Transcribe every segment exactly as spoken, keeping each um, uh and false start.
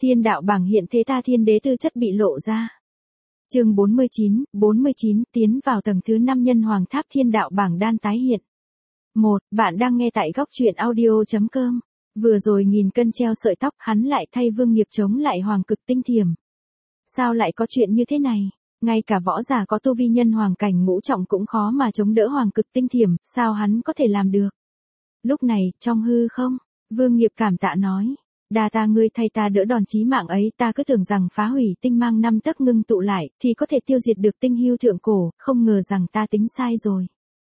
Thiên đạo bảng hiện thế ta thiên đế tư chất bị lộ ra. Chương bốn mươi chín, bốn mươi chín tiến vào tầng thứ năm nhân hoàng tháp thiên đạo bảng đan tái hiện. một. Bạn đang nghe tại góc truyện audio chấm com. Vừa rồi nghìn cân treo sợi tóc, hắn lại thay Vương Nghiệp chống lại Hoàng Cực Tinh Thiểm. Sao lại có chuyện như thế này? Ngay cả võ giả có tu vi nhân hoàng cảnh ngũ trọng cũng khó mà chống đỡ Hoàng Cực Tinh Thiểm, sao hắn có thể làm được? Lúc này, trong hư không, Vương Nghiệp cảm tạ nói. Đa ta ngươi thay ta đỡ đòn chí mạng ấy, ta cứ tưởng rằng phá hủy tinh mang năm tấc ngưng tụ lại, thì có thể tiêu diệt được tinh hưu thượng cổ, không ngờ rằng ta tính sai rồi.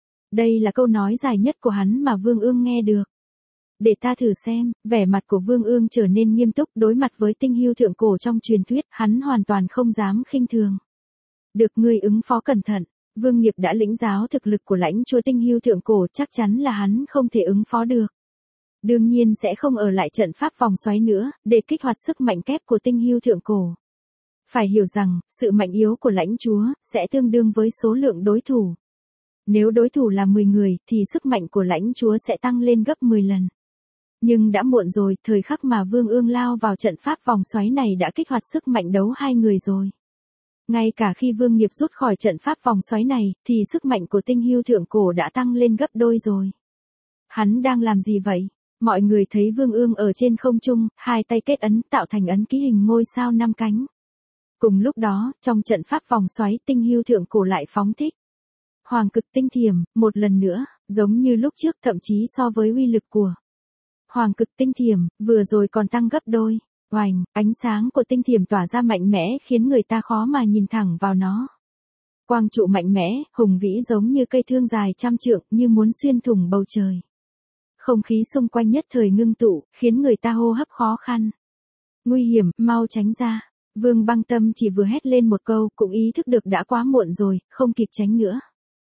Đây là câu nói dài nhất của hắn mà Vương Ương nghe được. Để ta thử xem, vẻ mặt của Vương Ương trở nên nghiêm túc đối mặt với tinh hưu thượng cổ trong truyền thuyết, hắn hoàn toàn không dám khinh thường. Được ngươi ứng phó cẩn thận, Vương Nghiệp đã lĩnh giáo thực lực của lãnh chúa tinh hưu thượng cổ, chắc chắn là hắn không thể ứng phó được. Đương nhiên sẽ không ở lại trận pháp vòng xoáy nữa, để kích hoạt sức mạnh kép của tinh hưu thượng cổ. Phải hiểu rằng, sự mạnh yếu của lãnh chúa, sẽ tương đương với số lượng đối thủ. Nếu đối thủ là mười người, thì sức mạnh của lãnh chúa sẽ tăng lên gấp mười lần. Nhưng đã muộn rồi, thời khắc mà Vương Ương lao vào trận pháp vòng xoáy này đã kích hoạt sức mạnh đấu hai người rồi. Ngay cả khi Vương Nghiệp rút khỏi trận pháp vòng xoáy này, thì sức mạnh của tinh hưu thượng cổ đã tăng lên gấp đôi rồi. Hắn đang làm gì vậy? Mọi người thấy Vương Ương ở trên không trung, hai tay kết ấn tạo thành ấn ký hình ngôi sao năm cánh. Cùng lúc đó, trong trận pháp vòng xoáy tinh hưu thượng cổ lại phóng thích. Hoàng Cực Tinh Thiểm, một lần nữa, giống như lúc trước, thậm chí so với uy lực của Hoàng Cực Tinh Thiểm, vừa rồi còn tăng gấp đôi. Oành, ánh sáng của tinh thiểm tỏa ra mạnh mẽ khiến người ta khó mà nhìn thẳng vào nó. Quang trụ mạnh mẽ, hùng vĩ giống như cây thương dài trăm trượng, như muốn xuyên thủng bầu trời. Không khí xung quanh nhất thời ngưng tụ, khiến người ta hô hấp khó khăn. Nguy hiểm, mau tránh ra. Vương Băng Tâm chỉ vừa hét lên một câu, cũng ý thức được đã quá muộn rồi, không kịp tránh nữa.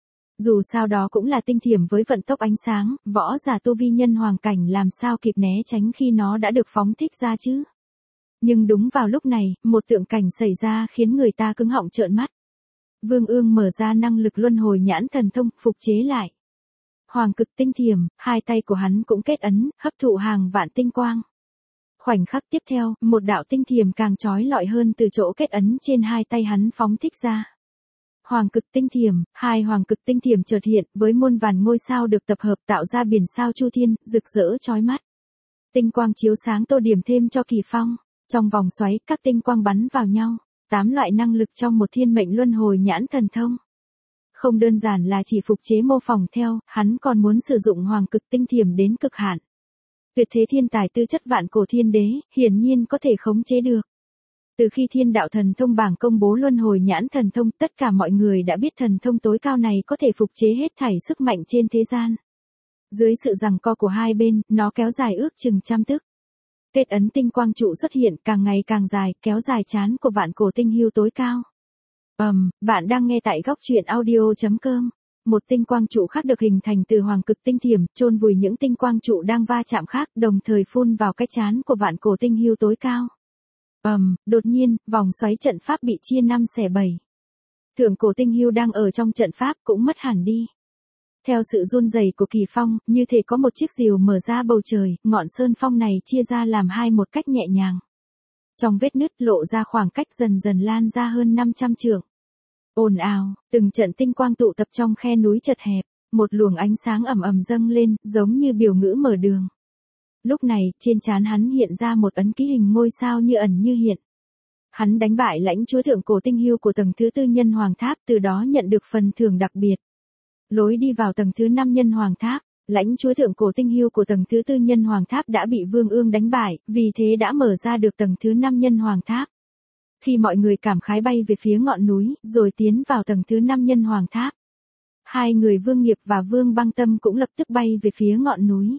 Dù sao đó cũng là tinh thiểm với vận tốc ánh sáng, võ giả tu vi nhân hoàng cảnh làm sao kịp né tránh khi nó đã được phóng thích ra chứ. Nhưng đúng vào lúc này, một tượng cảnh xảy ra khiến người ta cứng họng trợn mắt. Vương Ương mở ra năng lực luân hồi nhãn thần thông, phục chế lại. Hoàng Cực Tinh Thiểm, hai tay của hắn cũng kết ấn, hấp thụ hàng vạn tinh quang. Khoảnh khắc tiếp theo, một đạo tinh thiểm càng chói lọi hơn từ chỗ kết ấn trên hai tay hắn phóng thích ra. Hoàng Cực Tinh Thiểm, hai Hoàng Cực Tinh Thiểm chợt hiện, với muôn vàn ngôi sao được tập hợp tạo ra biển sao chu thiên, rực rỡ chói mắt. Tinh quang chiếu sáng tô điểm thêm cho kỳ phong. Trong vòng xoáy, các tinh quang bắn vào nhau, tám loại năng lực trong một thiên mệnh luân hồi nhãn thần thông. Không đơn giản là chỉ phục chế mô phỏng theo, hắn còn muốn sử dụng Hoàng Cực Tinh Thiểm đến cực hạn. Tuyệt thế thiên tài tư chất vạn cổ thiên đế, hiển nhiên có thể khống chế được. Từ khi thiên đạo thần thông bảng công bố luân hồi nhãn thần thông, tất cả mọi người đã biết thần thông tối cao này có thể phục chế hết thảy sức mạnh trên thế gian. Dưới sự giằng co của hai bên, nó kéo dài ước chừng trăm tức. Kết ấn tinh quang trụ xuất hiện càng ngày càng dài, kéo dài chán của vạn cổ tinh hưu tối cao. Ầm, um, bạn đang nghe tại góc truyện audio chấm com. Một tinh quang trụ khác được hình thành từ Hoàng Cực Tinh Thiểm, chôn vùi những tinh quang trụ đang va chạm khác, đồng thời phun vào cái chán của vạn cổ tinh hưu tối cao. Ầm, um, đột nhiên, vòng xoáy trận pháp bị chia năm xẻ bảy. Thượng cổ tinh hưu đang ở trong trận pháp cũng mất hẳn đi. Theo sự run rẩy của kỳ phong, như thể có một chiếc rìu mở ra bầu trời, ngọn sơn phong này chia ra làm hai một cách nhẹ nhàng. Trong vết nứt lộ ra khoảng cách dần dần lan ra hơn năm trăm trượng. Ồn ào, từng trận tinh quang tụ tập trong khe núi chật hẹp, một luồng ánh sáng ầm ầm dâng lên, giống như biểu ngữ mở đường. Lúc này, trên trán hắn hiện ra một ấn ký hình ngôi sao như ẩn như hiện. Hắn đánh bại lãnh chúa thượng cổ tinh hưu của tầng thứ tư nhân hoàng tháp, từ đó nhận được phần thưởng đặc biệt. Lối đi vào tầng thứ năm nhân hoàng tháp, lãnh chúa thượng cổ tinh hưu của tầng thứ tư nhân hoàng tháp đã bị Vương Ương đánh bại, vì thế đã mở ra được tầng thứ năm nhân hoàng tháp. Khi mọi người cảm khái bay về phía ngọn núi, rồi tiến vào tầng thứ năm nhân hoàng tháp. Hai người Vương Nghiệp và Vương Băng Tâm cũng lập tức bay về phía ngọn núi.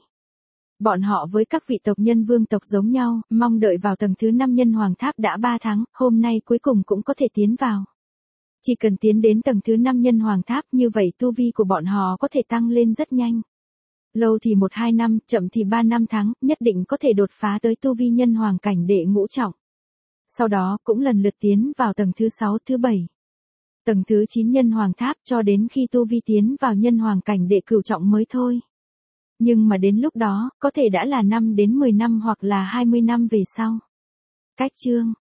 Bọn họ với các vị tộc nhân vương tộc giống nhau, mong đợi vào tầng thứ năm nhân hoàng tháp đã ba tháng, hôm nay cuối cùng cũng có thể tiến vào. Chỉ cần tiến đến tầng thứ năm nhân hoàng tháp, như vậy tu vi của bọn họ có thể tăng lên rất nhanh. Lâu thì một hai năm, chậm thì ba năm tháng, nhất định có thể đột phá tới tu vi nhân hoàng cảnh đệ ngũ trọng. Sau đó cũng lần lượt tiến vào tầng thứ sáu, thứ bảy. Tầng thứ chín nhân hoàng tháp cho đến khi tu vi tiến vào nhân hoàng cảnh đệ cửu trọng mới thôi. Nhưng mà đến lúc đó, có thể đã là năm đến mười năm hoặc là hai mươi năm về sau. Cách chương